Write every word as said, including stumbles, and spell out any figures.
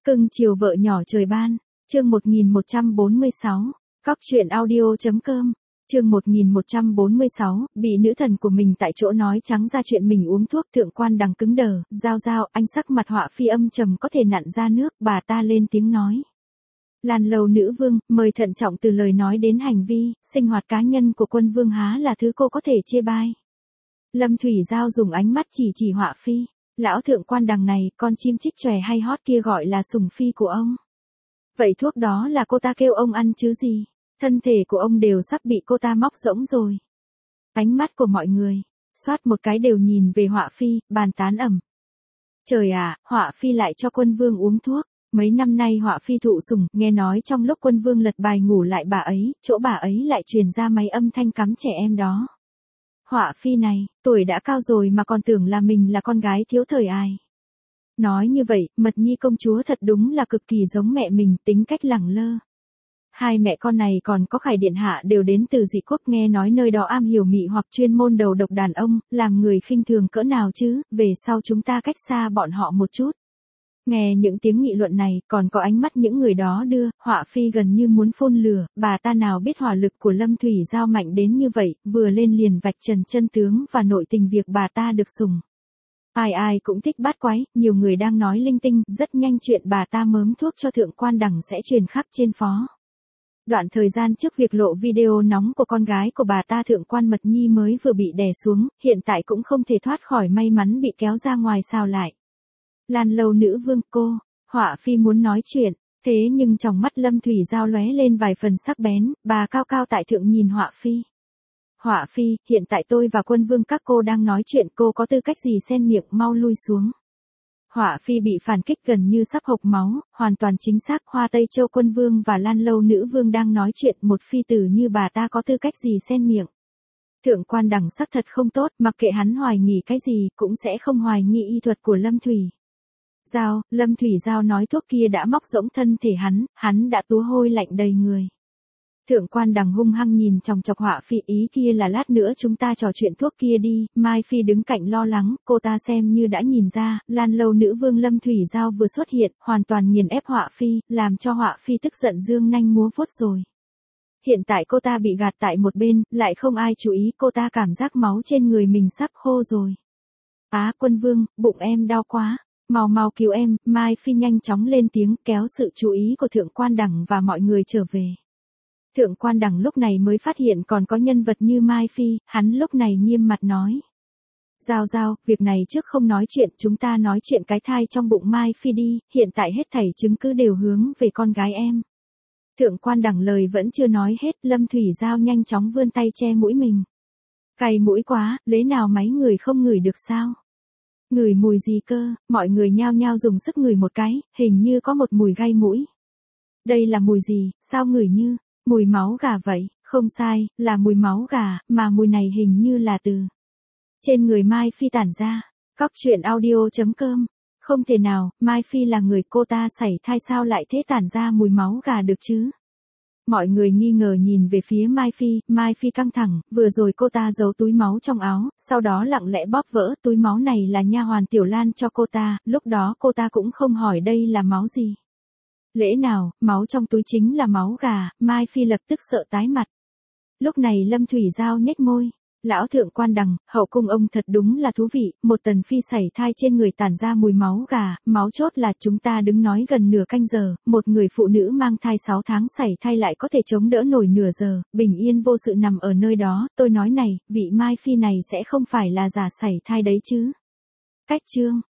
Cưng chiều vợ nhỏ trời ban, chương một nghìn một trăm bốn mươi sáu, cóc truyện audio.com, chương một nghìn một trăm bốn mươi sáu, bị nữ thần của mình tại chỗ nói trắng ra chuyện mình uống thuốc. Thượng quan Đằng cứng đờ, giao giao, anh sắc mặt họa phi âm trầm có thể nặn ra nước. Bà ta lên tiếng nói. Lan Lâu nữ vương, mời thận trọng từ lời nói đến hành vi, sinh hoạt cá nhân của quân vương há là thứ cô có thể chê bai. Lâm Thủy Giao dùng ánh mắt chỉ chỉ họa phi. Lão thượng quan Đằng này, con chim chích chòe hay hót kia gọi là sùng phi của ông. Vậy thuốc đó là cô ta kêu ông ăn chứ gì? Thân thể của ông đều sắp bị cô ta móc rỗng rồi. Ánh mắt của mọi người, xoát một cái đều nhìn về họa phi, bàn tán ầm. Trời à, họa phi lại cho quân vương uống thuốc. Mấy năm nay họa phi thụ sủng, nghe nói trong lúc quân vương lật bài ngủ lại bà ấy, chỗ bà ấy lại truyền ra máy âm thanh cắm trẻ em đó. Họa phi này, tuổi đã cao rồi mà còn tưởng là mình là con gái thiếu thời ai. Nói như vậy, Mật Nhi công chúa thật đúng là cực kỳ giống mẹ mình, tính cách lẳng lơ. Hai mẹ con này còn có Khải điện hạ đều đến từ dị quốc, nghe nói nơi đó am hiểu mị hoặc chuyên môn đầu độc đàn ông, làm người khinh thường cỡ nào chứ, về sau chúng ta cách xa bọn họ một chút. Nghe những tiếng nghị luận này, còn có ánh mắt những người đó đưa, họa phi gần như muốn phun lửa. Bà ta nào biết hỏa lực của Lâm Thủy Giao mạnh đến như vậy, vừa lên liền vạch trần chân tướng và nội tình việc bà ta được sủng. Ai ai cũng thích bát quái, nhiều người đang nói linh tinh, rất nhanh chuyện bà ta mớm thuốc cho thượng quan Đằng sẽ truyền khắp trên phó. Đoạn thời gian trước việc lộ video nóng của con gái của bà ta thượng quan Mật Nhi mới vừa bị đè xuống, hiện tại cũng không thể thoát khỏi may mắn bị kéo ra ngoài sao lại. Lan Lâu nữ vương, cô, họa phi muốn nói chuyện, thế nhưng trong mắt Lâm Thủy Giao lóe lên vài phần sắc bén, bà cao cao tại thượng nhìn họa phi. Họa phi, hiện tại tôi và quân vương các cô đang nói chuyện, cô có tư cách gì xen miệng, mau lui xuống. Họa phi bị phản kích gần như sắp hộc máu, hoàn toàn chính xác. Hoa Tây Châu quân vương và Lan Lâu nữ vương đang nói chuyện, một phi tử như bà ta có tư cách gì xen miệng. Thượng quan Đằng sắc thật không tốt, mặc kệ hắn hoài nghi cái gì, cũng sẽ không hoài nghi y thuật của Lâm Thủy Giao. Lâm Thủy Giao nói thuốc kia đã móc rỗng thân thể hắn, hắn đã túa hôi lạnh đầy người. Thượng quan Đằng hung hăng nhìn chòng chọc họa phi, ý kia là lát nữa chúng ta trò chuyện thuốc kia đi. Mai Phi đứng cạnh lo lắng, cô ta xem như đã nhìn ra, Lan Lâu nữ vương Lâm Thủy Giao vừa xuất hiện, hoàn toàn nghiền ép họa phi, làm cho họa phi tức giận dương nanh múa vuốt rồi. Hiện tại cô ta bị gạt tại một bên, lại không ai chú ý, cô ta cảm giác máu trên người mình sắp khô rồi. Á quân vương, bụng em đau quá. Mau mau cứu em. Mai Phi nhanh chóng lên tiếng kéo sự chú ý của thượng quan Đằng và mọi người trở về. Thượng quan Đằng lúc này mới phát hiện còn có nhân vật như Mai Phi, hắn lúc này nghiêm mặt nói. Giao giao, việc này trước không nói chuyện, chúng ta nói chuyện cái thai trong bụng Mai Phi đi, hiện tại hết thảy chứng cứ đều hướng về con gái em. Thượng quan Đằng lời vẫn chưa nói hết, Lâm Thủy Giao nhanh chóng vươn tay che mũi mình. Cay mũi quá, lấy nào máy người không ngửi được sao? Ngửi mùi gì cơ? Mọi người nhao nhao dùng sức ngửi một cái, hình như có một mùi gai mũi. Đây là mùi gì, sao ngửi như mùi máu gà vậy? Không sai, là mùi máu gà, mà mùi này hình như là từ trên người Mai Phi tản ra. Cóc truyện audio.com. Không thể nào, Mai Phi là người cô ta sảy thai sao lại thế tản ra mùi máu gà được chứ? Mọi người nghi ngờ nhìn về phía Mai Phi, Mai Phi căng thẳng, vừa rồi cô ta giấu túi máu trong áo, sau đó lặng lẽ bóp vỡ, túi máu này là nha hoàn Tiểu Lan cho cô ta, lúc đó cô ta cũng không hỏi đây là máu gì. Lẽ nào, máu trong túi chính là máu gà, Mai Phi lập tức sợ tái mặt. Lúc này Lâm Thủy Giao nhếch môi. Lão thượng quan Đằng, hậu cung ông thật đúng là thú vị, một tần phi sảy thai trên người tản ra mùi máu gà, máu chốt là chúng ta đứng nói gần nửa canh giờ, một người phụ nữ mang thai sáu tháng sảy thai lại có thể chống đỡ nổi nửa giờ, bình yên vô sự nằm ở nơi đó, tôi nói này, vị Mai Phi này sẽ không phải là giả sảy thai đấy chứ. Cách chương.